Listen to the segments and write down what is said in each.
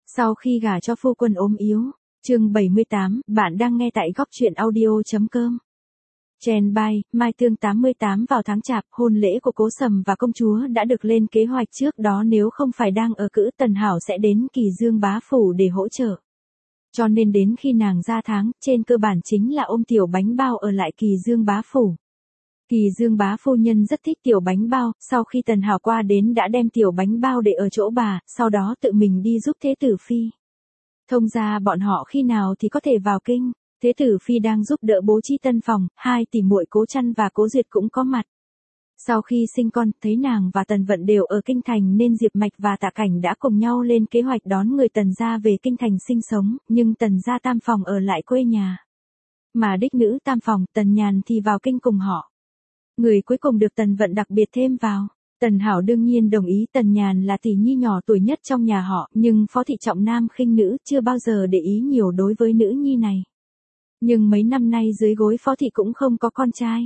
Sau khi gả cho phu quân ốm yếu. Chương 78, bạn đang nghe tại góc truyện audio.com. Chen Bai, Mai Tương 88 vào tháng Chạp, hôn lễ của Cố Sầm và công chúa đã được lên kế hoạch trước đó, nếu không phải đang ở cữ Tần Hảo sẽ đến Kỳ Dương bá phủ để hỗ trợ. Cho nên đến khi nàng ra tháng, trên cơ bản chính là ôm tiểu bánh bao ở lại Kỳ Dương bá phủ. Kỳ Dương bá phu nhân rất thích tiểu bánh bao, sau khi Tần Hảo qua đến đã đem tiểu bánh bao để ở chỗ bà, sau đó tự mình đi giúp Thế Tử Phi. Thông ra bọn họ khi nào thì có thể vào kinh. Thế Tử Phi đang giúp đỡ bố trí tân phòng, hai tỷ muội Cố Trăn và Cố Duyệt cũng có mặt. Sau khi sinh con, thấy nàng và Tần Vận đều ở kinh thành nên Diệp Mạch và Tạ Cảnh đã cùng nhau lên kế hoạch đón người Tần gia về kinh thành sinh sống, nhưng Tần gia tam phòng ở lại quê nhà. Mà đích nữ tam phòng, Tần Nhàn thì vào kinh cùng họ. Người cuối cùng được Tần Vận đặc biệt thêm vào. Tần Hảo đương nhiên đồng ý, Tần Nhàn là tỷ nhi nhỏ tuổi nhất trong nhà họ, nhưng Phó thị trọng nam khinh nữ, chưa bao giờ để ý nhiều đối với nữ nhi này. Nhưng mấy năm nay dưới gối Phó thị cũng không có con trai.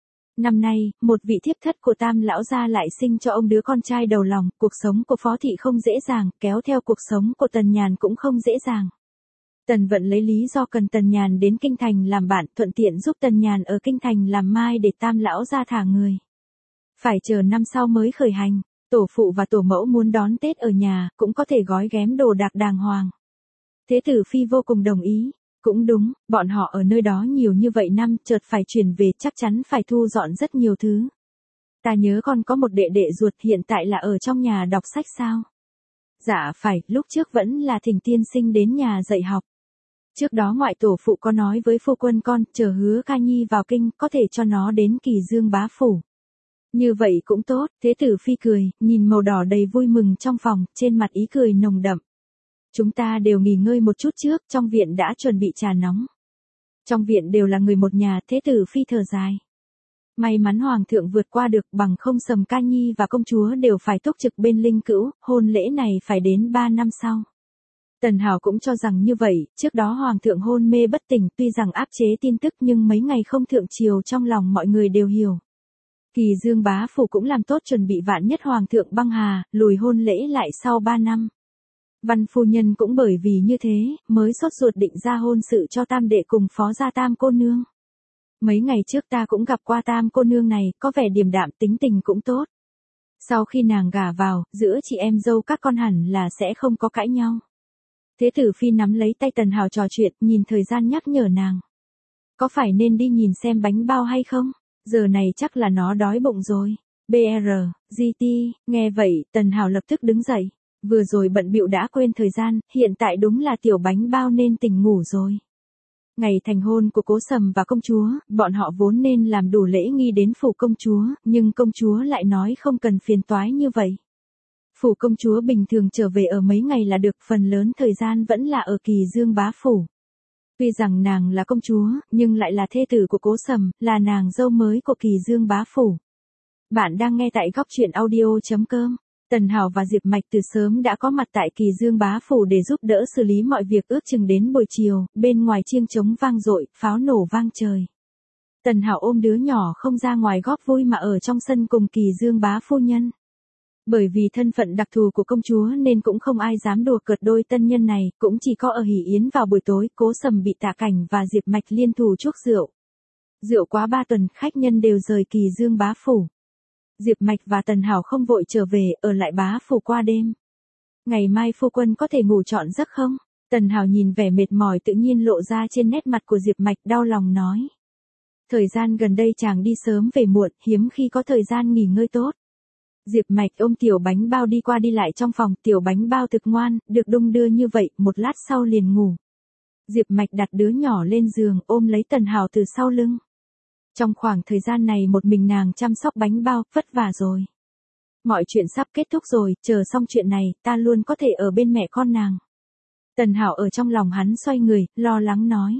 Năm nay, một vị thiếp thất của Tam lão gia lại sinh cho ông đứa con trai đầu lòng, cuộc sống của Phó thị không dễ dàng, kéo theo cuộc sống của Tần Nhàn cũng không dễ dàng. Tần Vận lấy lý do cần Tần Nhàn đến kinh thành làm bạn, thuận tiện giúp Tần Nhàn ở kinh thành làm mai để Tam lão gia thả người. Phải chờ năm sau mới khởi hành, tổ phụ và tổ mẫu muốn đón Tết ở nhà, cũng có thể gói ghém đồ đạc đàng hoàng. Thế Tử Phi vô cùng đồng ý. Cũng đúng, bọn họ ở nơi đó nhiều như vậy năm, chợt phải chuyển về chắc chắn phải thu dọn rất nhiều thứ. Ta nhớ con có một đệ đệ ruột hiện tại là ở trong nhà đọc sách sao? Dạ phải, lúc trước vẫn là thỉnh tiên sinh đến nhà dạy học. Trước đó ngoại tổ phụ có nói với phu quân con, chờ Hứa Ca Nhi vào kinh, có thể cho nó đến Kỳ Dương bá phủ. Như vậy cũng tốt, Thế Tử Phi cười, nhìn màu đỏ đầy vui mừng trong phòng, trên mặt ý cười nồng đậm. Chúng ta đều nghỉ ngơi một chút trước, trong viện đã chuẩn bị trà nóng. Trong viện đều là người một nhà, Thế Tử Phi thở dài. May mắn Hoàng thượng vượt qua được, bằng không Sầm Ca Nhi và công chúa đều phải túc trực bên linh cữu, hôn lễ này phải đến 3 năm sau. Tần Hảo cũng cho rằng như vậy, trước đó Hoàng thượng hôn mê bất tỉnh, tuy rằng áp chế tin tức nhưng mấy ngày không thượng triều trong lòng mọi người đều hiểu. Kỳ Dương bá phủ cũng làm tốt chuẩn bị vạn nhất Hoàng thượng băng hà, lùi hôn lễ lại sau 3 năm. Văn phu nhân cũng bởi vì như thế, mới sốt ruột định ra hôn sự cho tam đệ cùng phó gia Tam cô nương. Mấy ngày trước ta cũng gặp qua Tam cô nương này, có vẻ điềm đạm, tính tình cũng tốt. Sau khi nàng gả vào, giữa chị em dâu các con hẳn là sẽ không có cãi nhau. Thế Tử Phi nắm lấy tay Tần Hảo trò chuyện, nhìn thời gian nhắc nhở nàng. Có phải nên đi nhìn xem bánh bao hay không? Giờ này chắc là nó đói bụng rồi. GT, nghe vậy, Tần Hảo lập tức đứng dậy. Vừa rồi bận bịu đã quên thời gian, hiện tại đúng là tiểu bánh bao nên tỉnh ngủ rồi. Ngày thành hôn của Cố Sầm và công chúa, bọn họ vốn nên làm đủ lễ nghi đến phủ công chúa, nhưng công chúa lại nói không cần phiền toái như vậy. Phủ công chúa bình thường trở về ở mấy ngày là được, phần lớn thời gian vẫn là ở Kỳ Dương bá phủ. Tuy rằng nàng là công chúa, nhưng lại là thê tử của Cố Sầm, là nàng dâu mới của Kỳ Dương bá phủ. Bạn đang nghe tại góc truyện audio.com. Tần Hảo và Diệp Mạch từ sớm đã có mặt tại Kỳ Dương bá phủ để giúp đỡ xử lý mọi việc, ước chừng đến buổi chiều, bên ngoài chiêng trống vang dội, pháo nổ vang trời. Tần Hảo ôm đứa nhỏ không ra ngoài góp vui mà ở trong sân cùng Kỳ Dương bá phu nhân. Bởi vì thân phận đặc thù của công chúa nên cũng không ai dám đùa cợt đôi tân nhân này, cũng chỉ có ở hỷ yến vào buổi tối, Cố Sầm bị Tạ Cảnh và Diệp Mạch liên thủ chuốc rượu. Rượu quá 3 tuần, khách nhân đều rời Kỳ Dương bá phủ. Diệp Mạch và Tần Hảo không vội trở về, ở lại bá phủ qua đêm. Ngày mai phu quân có thể ngủ trọn giấc không? Tần Hảo nhìn vẻ mệt mỏi tự nhiên lộ ra trên nét mặt của Diệp Mạch, đau lòng nói. Thời gian gần đây chàng đi sớm về muộn, hiếm khi có thời gian nghỉ ngơi tốt. Diệp Mạch ôm tiểu bánh bao đi qua đi lại trong phòng, tiểu bánh bao thực ngoan, được đung đưa như vậy, một lát sau liền ngủ. Diệp Mạch đặt đứa nhỏ lên giường, ôm lấy Tần Hảo từ sau lưng. Trong khoảng thời gian này một mình nàng chăm sóc bánh bao, vất vả rồi. Mọi chuyện sắp kết thúc rồi, chờ xong chuyện này, ta luôn có thể ở bên mẹ con nàng. Tần Hảo ở trong lòng hắn xoay người, lo lắng nói.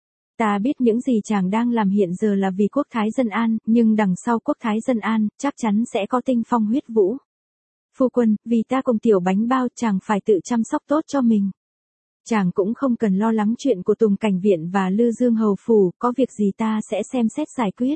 Ta biết những gì chàng đang làm hiện giờ là vì quốc thái dân an, nhưng đằng sau quốc thái dân an, chắc chắn sẽ có tinh phong huyết vũ. Phu quân, vì ta cùng tiểu bánh bao, chàng phải tự chăm sóc tốt cho mình. Chàng cũng không cần lo lắng chuyện của Tùng Cảnh Viện và Lư Dương Hầu Phủ, có việc gì ta sẽ xem xét giải quyết.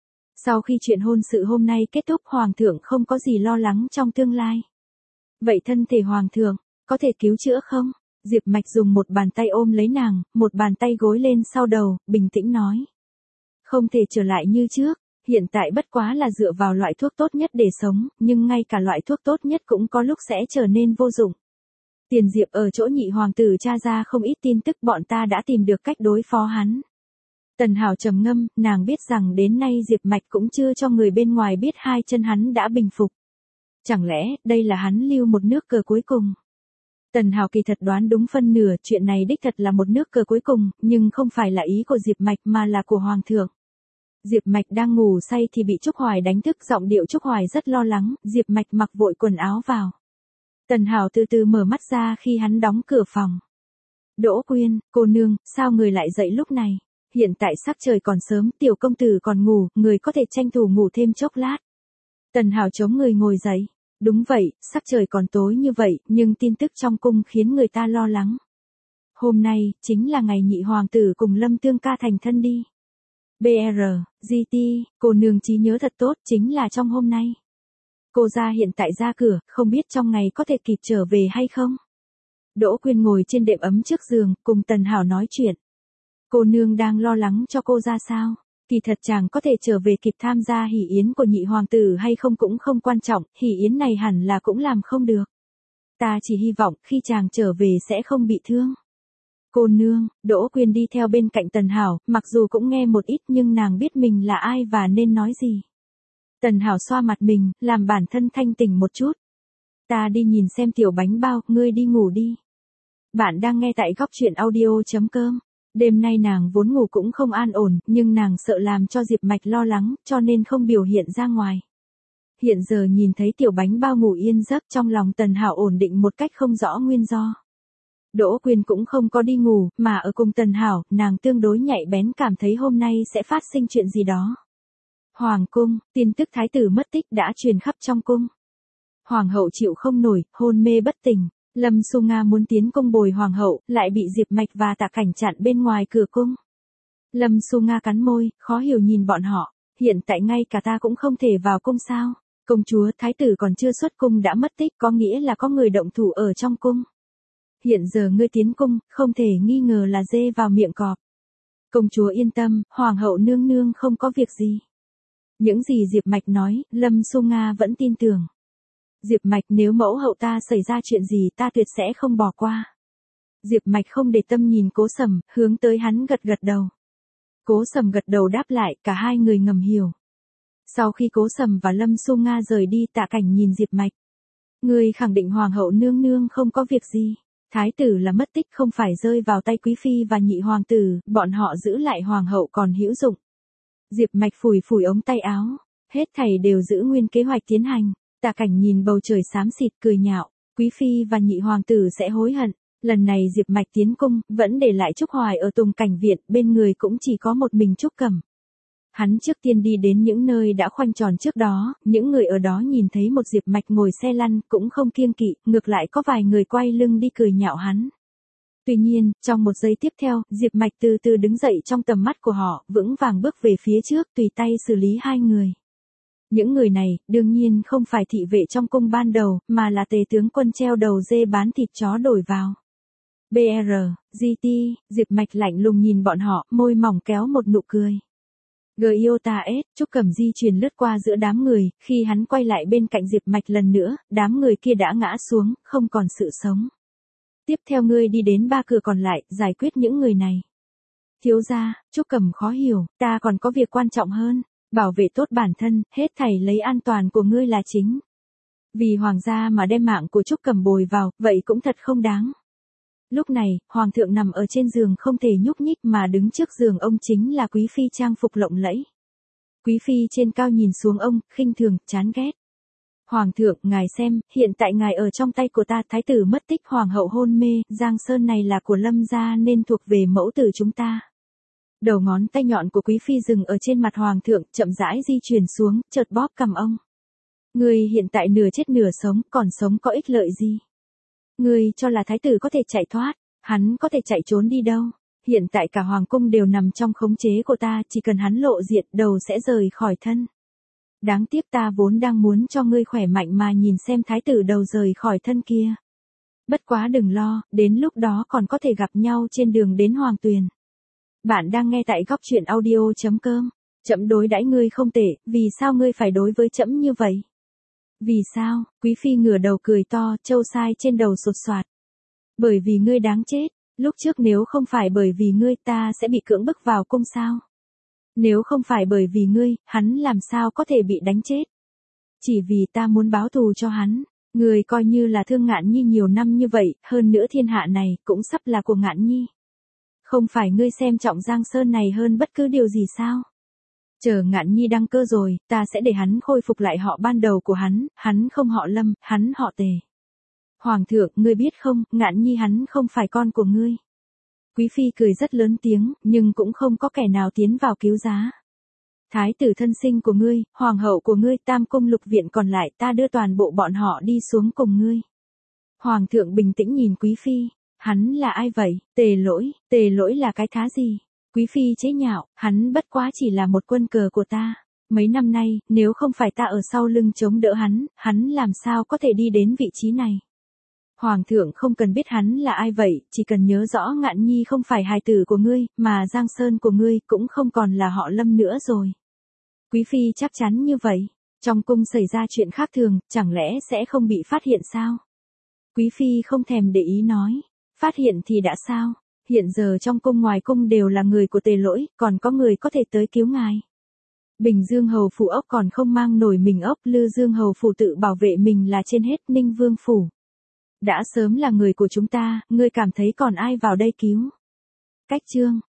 Sau khi chuyện hôn sự hôm nay kết thúc, Hoàng thượng không có gì lo lắng trong tương lai. Vậy thân thể Hoàng thượng, có thể cứu chữa không? Diệp Mạch dùng một bàn tay ôm lấy nàng, một bàn tay gối lên sau đầu, bình tĩnh nói. Không thể trở lại như trước, hiện tại bất quá là dựa vào loại thuốc tốt nhất để sống, nhưng ngay cả loại thuốc tốt nhất cũng có lúc sẽ trở nên vô dụng. Tiền Diệp ở chỗ nhị hoàng tử tra ra không ít tin tức, bọn ta đã tìm được cách đối phó hắn. Tần Hảo trầm ngâm, nàng biết rằng đến nay Diệp Mạch cũng chưa cho người bên ngoài biết hai chân hắn đã bình phục. Chẳng lẽ, đây là hắn lưu một nước cờ cuối cùng? Tần Hảo kỳ thật đoán đúng phân nửa, chuyện này đích thật là một nước cờ cuối cùng, nhưng không phải là ý của Diệp Mạch mà là của Hoàng thượng. Diệp Mạch đang ngủ say thì bị Trúc Hoài đánh thức, giọng điệu Trúc Hoài rất lo lắng, Diệp Mạch mặc vội quần áo vào. Tần Hảo từ từ mở mắt ra khi hắn đóng cửa phòng. Đỗ Quyên, cô nương, sao người lại dậy lúc này? Hiện tại sắc trời còn sớm, tiểu công tử còn ngủ, người có thể tranh thủ ngủ thêm chốc lát. Tần Hảo chống người ngồi dậy. Đúng vậy, sắc trời còn tối như vậy, nhưng tin tức trong cung khiến người ta lo lắng. Hôm nay, chính là ngày nhị hoàng tử cùng Lâm Tương ca thành thân đi. BR, GT, cô nương trí nhớ thật tốt, chính là trong hôm nay. Cô ra hiện tại ra cửa, không biết trong ngày có thể kịp trở về hay không? Đỗ Quyên ngồi trên đệm ấm trước giường, cùng Tần Hảo nói chuyện. Cô nương đang lo lắng cho cô ra sao? Kỳ thật chàng có thể trở về kịp tham gia hỷ yến của nhị hoàng tử hay không cũng không quan trọng, hỷ yến này hẳn là cũng làm không được. Ta chỉ hy vọng khi chàng trở về sẽ không bị thương. Cô nương, Đỗ Quyên đi theo bên cạnh Tần Hảo, mặc dù cũng nghe một ít nhưng nàng biết mình là ai và nên nói gì. Tần Hảo xoa mặt mình, làm bản thân thanh tỉnh một chút. Ta đi nhìn xem tiểu bánh bao, ngươi đi ngủ đi. Bạn đang nghe tại góc truyện audio.com. Đêm nay nàng vốn ngủ cũng không an ổn, nhưng nàng sợ làm cho Diệp Mạch lo lắng, cho nên không biểu hiện ra ngoài. Hiện giờ nhìn thấy tiểu bánh bao ngủ yên giấc, trong lòng Tần Hảo ổn định một cách không rõ nguyên do. Đỗ Quyên cũng không có đi ngủ, mà ở cùng Tần Hảo, nàng tương đối nhạy bén cảm thấy hôm nay sẽ phát sinh chuyện gì đó. Hoàng cung, tin tức thái tử mất tích đã truyền khắp trong cung. Hoàng hậu chịu không nổi, hôn mê bất tỉnh. Lâm Xu Nga muốn tiến cung bồi hoàng hậu, lại bị Diệp Mạch và Tạ Cảnh chặn bên ngoài cửa cung. Lâm Xu Nga cắn môi, khó hiểu nhìn bọn họ, hiện tại ngay cả ta cũng không thể vào cung sao? Công chúa thái tử còn chưa xuất cung đã mất tích, có nghĩa là có người động thủ ở trong cung. Hiện giờ ngươi tiến cung, không thể nghi ngờ là dê vào miệng cọp. Công chúa yên tâm, hoàng hậu nương nương không có việc gì. Những gì Diệp Mạch nói, Lâm Xu Nga vẫn tin tưởng. Diệp Mạch, nếu mẫu hậu ta xảy ra chuyện gì ta tuyệt sẽ không bỏ qua. Diệp Mạch không để tâm nhìn Cố Sầm, hướng tới hắn gật gật đầu. Cố Sầm gật đầu đáp lại, cả hai người ngầm hiểu. Sau khi Cố Sầm và Lâm Xu Nga rời đi, Tạ Cảnh nhìn Diệp Mạch. Người khẳng định hoàng hậu nương nương không có việc gì. Thái tử là mất tích, không phải rơi vào tay quý phi và nhị hoàng tử, bọn họ giữ lại hoàng hậu còn hữu dụng. Diệp Mạch phủi phủi ống tay áo, hết thảy đều giữ nguyên kế hoạch tiến hành. Tạ Cảnh nhìn bầu trời xám xịt cười nhạo, quý phi và nhị hoàng tử sẽ hối hận. Lần này Diệp Mạch tiến cung, vẫn để lại Trúc Hoài ở Tùng Cảnh Viện, bên người cũng chỉ có một mình Trúc Cẩm. Hắn trước tiên đi đến những nơi đã khoanh tròn trước đó, những người ở đó nhìn thấy một Diệp Mạch ngồi xe lăn cũng không kiêng kỵ, ngược lại có vài người quay lưng đi cười nhạo hắn. Tuy nhiên, trong một giây tiếp theo, Diệp Mạch từ từ đứng dậy trong tầm mắt của họ, vững vàng bước về phía trước, tùy tay xử lý hai người. Những người này, đương nhiên không phải thị vệ trong cung ban đầu, mà là tề tướng quân treo đầu dê bán thịt chó đổi vào. BR, GT, Diệp Mạch lạnh lùng nhìn bọn họ, môi mỏng kéo một nụ cười. Giota S, Trúc Cẩm di chuyển lướt qua giữa đám người, khi hắn quay lại bên cạnh Diệp Mạch lần nữa, đám người kia đã ngã xuống, không còn sự sống. Tiếp theo ngươi đi đến ba cửa còn lại, giải quyết những người này. Thiếu gia, Trúc Cẩm khó hiểu, ta còn có việc quan trọng hơn. Bảo vệ tốt bản thân, hết thảy lấy an toàn của ngươi là chính. Vì hoàng gia mà đem mạng của Trúc Cẩm bồi vào, vậy cũng thật không đáng. Lúc này, hoàng thượng nằm ở trên giường không thể nhúc nhích mà đứng trước giường ông chính là quý phi trang phục lộng lẫy. Quý phi trên cao nhìn xuống ông, khinh thường, chán ghét. Hoàng thượng, ngài xem, hiện tại ngài ở trong tay của ta, thái tử mất tích, hoàng hậu hôn mê, Giang Sơn này là của Lâm gia nên thuộc về mẫu tử chúng ta. Đầu ngón tay nhọn của quý phi dừng ở trên mặt hoàng thượng, chậm rãi di chuyển xuống, chợt bóp cằm ông. Ngươi hiện tại nửa chết nửa sống, còn sống có ích lợi gì? Ngươi cho là thái tử có thể chạy thoát, hắn có thể chạy trốn đi đâu? Hiện tại cả hoàng cung đều nằm trong khống chế của ta, chỉ cần hắn lộ diện, đầu sẽ rời khỏi thân. Đáng tiếc ta vốn đang muốn cho ngươi khỏe mạnh mà nhìn xem thái tử đầu rời khỏi thân kia. Bất quá đừng lo, đến lúc đó còn có thể gặp nhau trên đường đến Hoàng Tuyền. Bạn đang nghe tại góc chuyện audio.com. Trẫm đối đãi ngươi không tệ, vì sao ngươi phải đối với trẫm như vậy? Vì sao? Quý phi ngửa đầu cười to, châu sai trên đầu sột soạt. Bởi vì ngươi đáng chết, lúc trước nếu không phải bởi vì ngươi ta sẽ bị cưỡng bức vào cung sao? Nếu không phải bởi vì ngươi, hắn làm sao có thể bị đánh chết? Chỉ vì ta muốn báo thù cho hắn. Ngươi coi như là thương Ngạn Nhi nhiều năm như vậy, hơn nữa thiên hạ này cũng sắp là của Ngạn Nhi. Không phải ngươi xem trọng Giang Sơn này hơn bất cứ điều gì sao? Chờ Ngạn Nhi đăng cơ rồi, ta sẽ để hắn khôi phục lại họ ban đầu của hắn không họ Lâm, hắn họ Tề. Hoàng thượng, ngươi biết không, Ngạn Nhi hắn không phải con của ngươi. Quý phi cười rất lớn tiếng, nhưng cũng không có kẻ nào tiến vào cứu giá. Thái tử thân sinh của ngươi, hoàng hậu của ngươi, tam cung lục viện còn lại ta đưa toàn bộ bọn họ đi xuống cùng ngươi. Hoàng thượng bình tĩnh nhìn quý phi, hắn là ai vậy? Tề lỗi là cái thá gì? Quý phi chế nhạo, hắn bất quá chỉ là một quân cờ của ta. Mấy năm nay, nếu không phải ta ở sau lưng chống đỡ hắn làm sao có thể đi đến vị trí này. Hoàng thượng không cần biết hắn là ai vậy, chỉ cần nhớ rõ Ngạn Nhi không phải hài tử của ngươi, mà Giang Sơn của ngươi cũng không còn là họ Lâm nữa rồi. Quý phi chắc chắn như vậy, trong cung xảy ra chuyện khác thường, chẳng lẽ sẽ không bị phát hiện sao? Quý phi không thèm để ý nói, phát hiện thì đã sao? Hiện giờ trong cung ngoài cung đều là người của Tề lỗi, còn có người có thể tới cứu ngài. Bình Dương hầu phủ ốc còn không mang nổi mình ốc, Lư Dương hầu phủ tự bảo vệ mình là trên hết, Ninh Vương phủ đã sớm là người của chúng ta, ngươi cảm thấy còn ai vào đây cứu? Cách chương